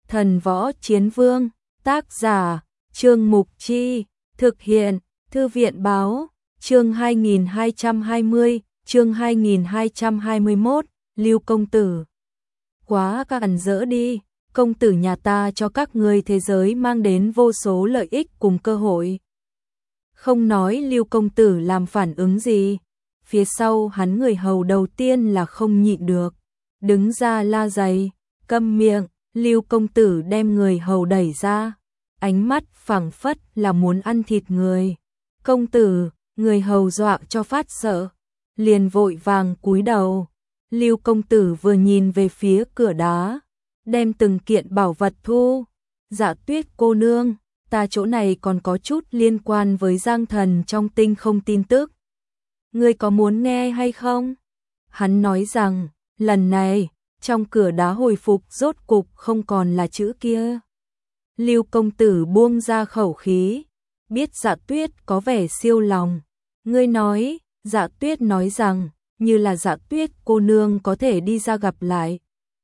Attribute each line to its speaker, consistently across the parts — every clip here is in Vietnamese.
Speaker 1: Thần Võ Chiến Vương, tác giả, Trương Mục Chi, thực hiện, Thư viện Báo, chương 2220, chương 2221, Lưu công tử. Quá càn rỡ đi, công tử nhà ta cho các ngươi thế giới mang đến vô số lợi ích cùng cơ hội. Không nói Lưu công tử làm phản ứng gì, phía sau hắn người hầu đầu tiên là không nhịn được, đứng ra la giày, câm miệng. Lưu công tử đem người hầu đẩy ra, ánh mắt phảng phất là muốn ăn thịt người. Công tử, người hầu dọa cho phát sợ, liền vội vàng cúi đầu. Lưu công tử vừa nhìn về phía cửa đá, đem từng kiện bảo vật thu. Dạ Tuyết cô nương, ta chỗ này còn có chút liên quan với Giang Thần trong tinh không tin tức. Ngươi có muốn nghe hay không? Hắn nói rằng, lần này trong cửa đá hồi phục rốt cục không còn là chữ kia. Lưu công tử buông ra khẩu khí, biết Dạ Tuyết có vẻ siêu lòng. Ngươi nói, Dạ Tuyết nói rằng, như là Dạ Tuyết cô nương có thể đi ra gặp lại.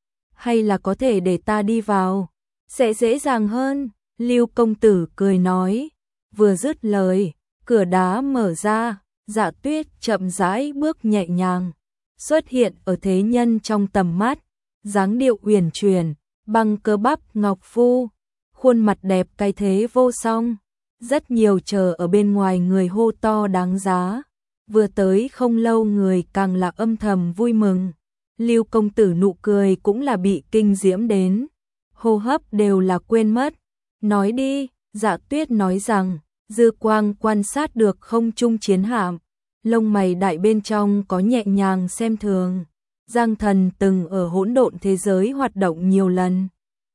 Speaker 1: Hay là có thể để ta đi vào, sẽ dễ dàng hơn. Lưu công tử cười nói, vừa dứt lời, cửa đá mở ra, Dạ Tuyết chậm rãi bước nhẹ nhàng, xuất hiện ở thế nhân trong tầm mắt. Dáng điệu uyển chuyển, bằng cơ bắp ngọc phu, khuôn mặt đẹp cái thế vô song. Rất nhiều chờ ở bên ngoài người hô to đáng giá. Vừa tới không lâu người càng là âm thầm vui mừng. Lưu công tử nụ cười cũng là bị kinh diễm đến, hô hấp đều là quên mất. Nói đi, Dạ Tuyết nói rằng, dư quang quan sát được không trung chiến hạm, lông mày đại bên trong có nhẹ nhàng xem thường. Giang Thần từng ở hỗn độn thế giới hoạt động nhiều lần,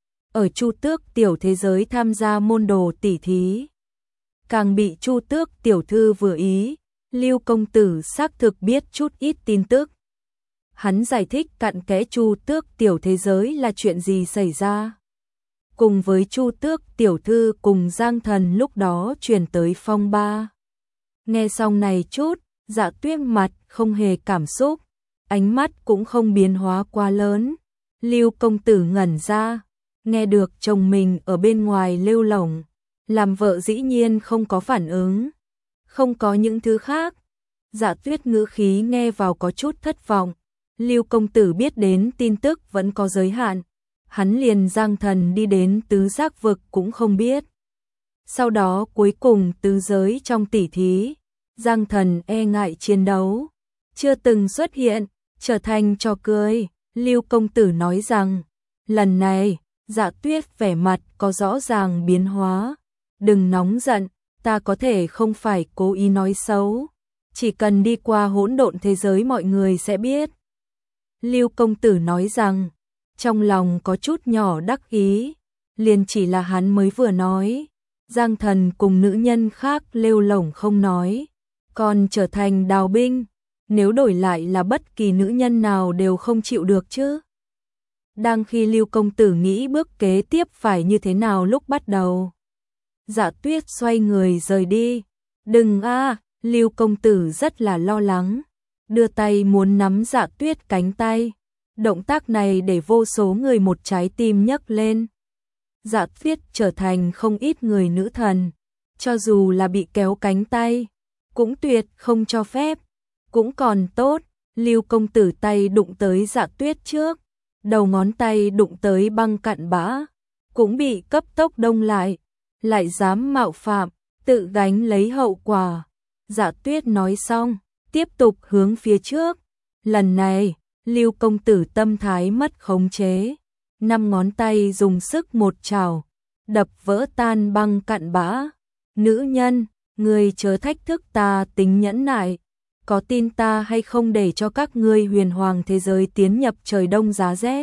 Speaker 1: ở Chu Tước tiểu thế giới tham gia môn đồ tỷ thí, càng bị Chu Tước tiểu thư vừa ý. Lưu công tử xác thực biết chút ít tin tức. Hắn giải thích cặn kẽ Chu Tước tiểu thế giới là chuyện gì xảy ra, cùng với Chu Tước tiểu thư cùng Giang Thần lúc đó truyền tới phong ba. Nghe xong này chút, Dạ Tuyết mặt không hề cảm xúc, ánh mắt cũng không biến hóa quá lớn. Lưu công tử ngẩn ra, nghe được chồng mình ở bên ngoài lêu lổng, làm vợ dĩ nhiên không có phản ứng, không có những thứ khác. Dạ Tuyết ngữ khí nghe vào có chút thất vọng. Lưu công tử biết đến tin tức vẫn có giới hạn, hắn liền Giang Thần đi đến tứ giác vực cũng không biết. Sau đó cuối cùng tứ giới trong tỷ thí, Giang Thần e ngại chiến đấu, chưa từng xuất hiện, trở thành trò cười. Lưu công tử nói rằng, lần này, Dạ Tuyết vẻ mặt có rõ ràng biến hóa. Đừng nóng giận, ta có thể không phải cố ý nói xấu, chỉ cần đi qua hỗn độn thế giới mọi người sẽ biết. Lưu công tử nói rằng, trong lòng có chút nhỏ đắc ý, liền chỉ là hắn mới vừa nói, Giang Thần cùng nữ nhân khác lêu lổng không nói, còn trở thành đào binh, nếu đổi lại là bất kỳ nữ nhân nào đều không chịu được chứ. Đang khi Lưu công tử nghĩ bước kế tiếp phải như thế nào lúc bắt đầu, Dạ Tuyết xoay người rời đi. Đừng a, Lưu công tử rất là lo lắng, đưa tay muốn nắm Dạ Tuyết cánh tay. Động tác này để vô số người một trái tim nhấc lên. Dạ Tuyết trở thành không ít người nữ thần, cho dù là bị kéo cánh tay, cũng tuyệt không cho phép. Cũng còn tốt, Lưu công tử tay đụng tới Dạ Tuyết trước, đầu ngón tay đụng tới băng cặn bã, cũng bị cấp tốc đông lại dám mạo phạm, tự gánh lấy hậu quả. Dạ Tuyết nói xong, tiếp tục hướng phía trước. Lần này, Lưu công tử tâm thái mất khống chế, 5 ngón tay dùng sức một chảo, đập vỡ tan băng cặn bã. Nữ nhân, ngươi chớ thách thức ta tính nhẫn nại, có tin ta hay không để cho các ngươi huyền hoàng thế giới tiến nhập trời đông giá rét.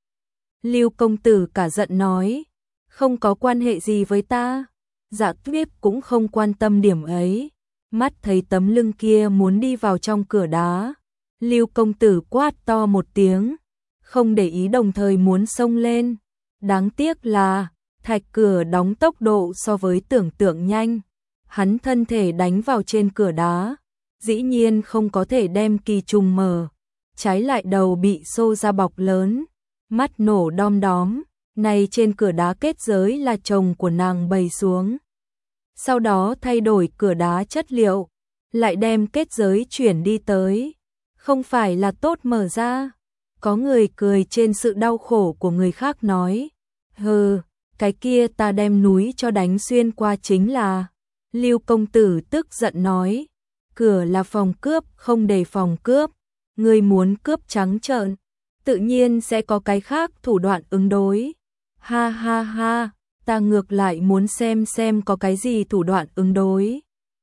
Speaker 1: Lưu công tử cả giận nói, không có quan hệ gì với ta. Dạ Tuyết cũng không quan tâm điểm ấy, mắt thấy tấm lưng kia muốn đi vào trong cửa đá. Lưu công tử quát to một tiếng, không để ý đồng thời muốn xông lên. Đáng tiếc là, thạch cửa đóng tốc độ so với tưởng tượng nhanh. Hắn thân thể đánh vào trên cửa đá, dĩ nhiên không có thể đem kỳ trùng mở. Trái lại đầu bị xô ra bọc lớn, mắt nổ đom đóm, Này trên cửa đá kết giới là chồng của nàng bày xuống. Sau đó thay đổi cửa đá chất liệu, lại đem kết giới chuyển đi tới. Không phải là tốt mở ra. Có người cười trên sự đau khổ của người khác nói. Hừ, cái kia ta đem núi cho đánh xuyên qua chính là. Lưu công tử tức giận nói. Cửa là phòng cướp, không để phòng cướp. Người muốn cướp trắng trợn, tự nhiên sẽ có cái khác thủ đoạn ứng đối. Ha ha ha, ta ngược lại muốn xem có cái gì thủ đoạn ứng đối.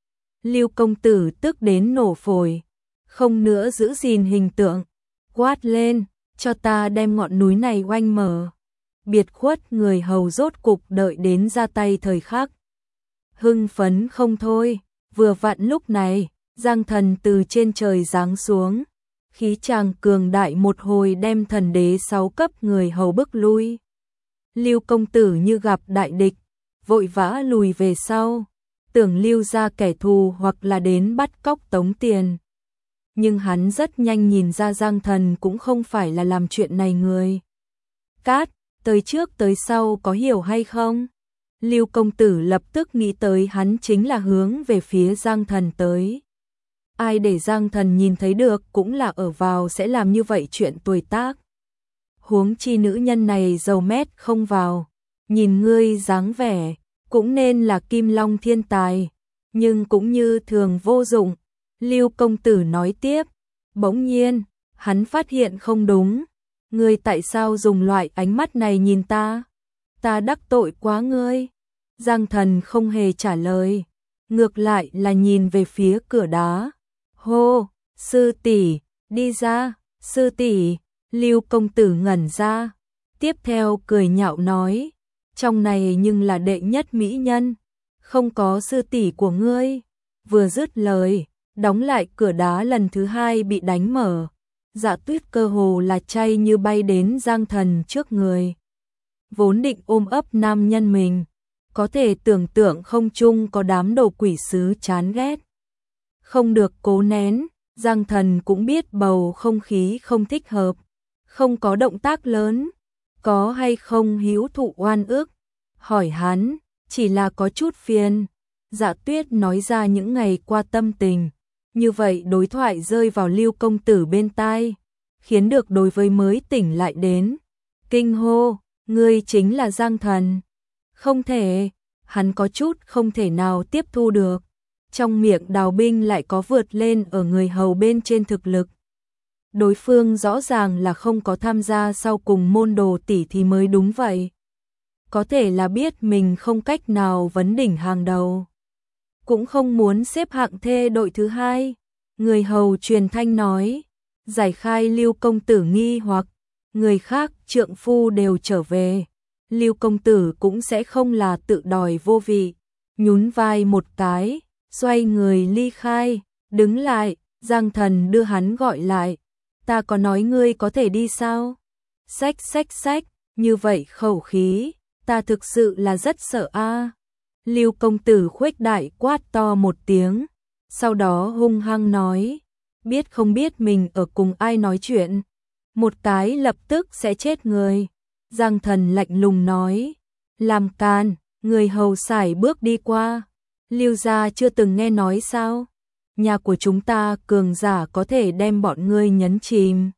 Speaker 1: Lưu công tử tức đến nổ phổi, không nữa giữ gìn hình tượng, quát lên, cho ta đem ngọn núi này oanh mở. Biệt khuất người hầu rốt cục đợi đến ra tay thời khắc. Hưng phấn không thôi, vừa vặn lúc này, Giang Thần từ trên trời giáng xuống. Khí chàng cường đại một hồi đem thần đế 6 cấp người hầu bức lui. Lưu công tử như gặp đại địch, vội vã lùi về sau, tưởng lưu ra kẻ thù hoặc là đến bắt cóc tống tiền. Nhưng hắn rất nhanh nhìn ra Giang Thần cũng không phải là làm chuyện này người. Cát, tới trước tới sau có hiểu hay không? Lưu công tử lập tức nghĩ tới hắn chính là hướng về phía Giang Thần tới. Ai để Giang Thần nhìn thấy được cũng là ở vào sẽ làm như vậy chuyện tuổi tác. Huống chi nữ nhân này dầu mét không vào, nhìn ngươi dáng vẻ, cũng nên là kim long thiên tài, nhưng cũng như thường vô dụng. Lưu công tử nói tiếp, bỗng nhiên, hắn phát hiện không đúng. Ngươi tại sao dùng loại ánh mắt này nhìn ta? Ta đắc tội quá ngươi. Giang Thần không hề trả lời, ngược lại là nhìn về phía cửa đá. Hô, sư tỷ, đi ra, sư tỷ. Lưu công tử ngẩn ra, tiếp theo cười nhạo nói, trong này nhưng là đệ nhất mỹ nhân, không có sư tỷ của ngươi. Vừa dứt lời, đóng lại cửa đá lần thứ hai bị đánh mở. Dạ Tuyết cơ hồ là chay như bay đến Giang Thần trước người. Vốn định ôm ấp nam nhân mình, có thể tưởng tượng không chung có đám đồ quỷ sứ chán ghét. Không được cố nén, Giang Thần cũng biết bầu không khí không thích hợp, không có động tác lớn, có hay không hữu thụ oan ức. Hỏi hắn, chỉ là có chút phiền. Dạ Tuyết nói ra những ngày qua tâm tình, như vậy đối thoại rơi vào Lưu công tử bên tai, khiến được đối với mới tỉnh lại đến. Kinh hô, ngươi chính là Giang Thần. Không thể, hắn có chút không thể nào tiếp thu được. Trong miệng Đào Binh lại có vượt lên ở người hầu bên trên thực lực. Đối phương rõ ràng là không có tham gia sau cùng môn đồ tỷ thì mới đúng vậy. Có thể là biết mình không cách nào vấn đỉnh hàng đầu, cũng không muốn xếp hạng thê đội thứ hai. Người hầu truyền thanh nói, giải khai Lưu công tử nghi hoặc, người khác trượng phu đều trở về, Lưu công tử cũng sẽ không là tự đòi vô vị. Nhún vai một cái, xoay người ly khai, đứng lại, Giang Thần đưa hắn gọi lại. Ta có nói ngươi có thể đi sao? Xách, như vậy khẩu khí, ta thực sự là rất sợ a. Lưu công tử khuếch đại quát to một tiếng, sau đó hung hăng nói, biết không biết mình ở cùng ai nói chuyện, một cái lập tức sẽ chết người. Giang Thần lạnh lùng nói, làm can. Người hầu sải bước đi qua. Lưu gia chưa từng nghe nói sao? Nhà của chúng ta cường giả có thể đem bọn ngươi nhấn chìm.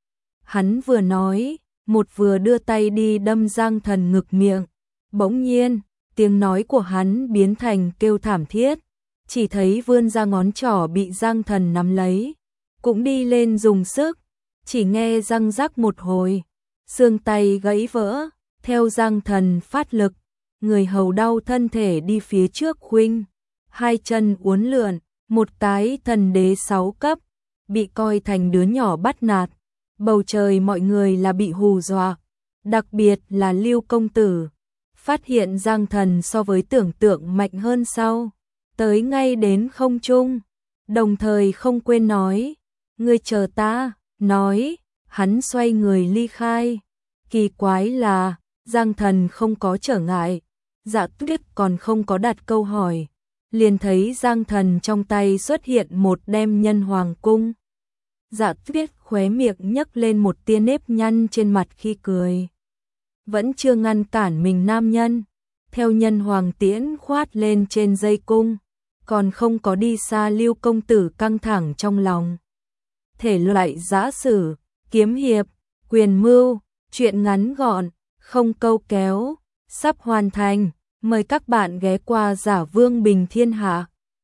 Speaker 1: Hắn vừa nói, một vừa đưa tay đi đâm Giang Thần ngực miệng. Bỗng nhiên, tiếng nói của hắn biến thành kêu thảm thiết. Chỉ thấy vươn ra ngón trỏ bị Giang Thần nắm lấy, cũng đi lên dùng sức. Chỉ nghe răng rắc một hồi, xương tay gãy vỡ. Theo Giang Thần phát lực, người hầu đau thân thể đi phía trước khuynh, hai chân uốn lượn, một cái thần đế 6 cấp, bị coi thành đứa nhỏ bắt nạt. Bầu trời mọi người là bị hù dọa, đặc biệt là Lưu công tử, phát hiện Giang Thần so với tưởng tượng mạnh hơn sau, tới ngay đến không trung, đồng thời không quên nói, ngươi chờ ta, nói, hắn xoay người ly khai. Kỳ quái là, Giang Thần không có trở ngại, Dạ Tuyết còn không có đặt câu hỏi, liền thấy Giang Thần trong tay xuất hiện một đem nhân hoàng cung. Dạ Tuyết khóe miệng nhấc lên một tia nếp nhăn trên mặt khi cười. vẫn chưa ngăn cản mình nam nhân. Theo nhân hoàng tiễn khoát lên trên dây cung, còn không có đi xa Lưu công tử căng thẳng trong lòng. Thể loại giã sử, kiếm hiệp, quyền mưu, truyện ngắn gọn, không câu kéo, sắp hoàn thành. Mời các bạn ghé qua Giả Vương Bình Thiên Hạ.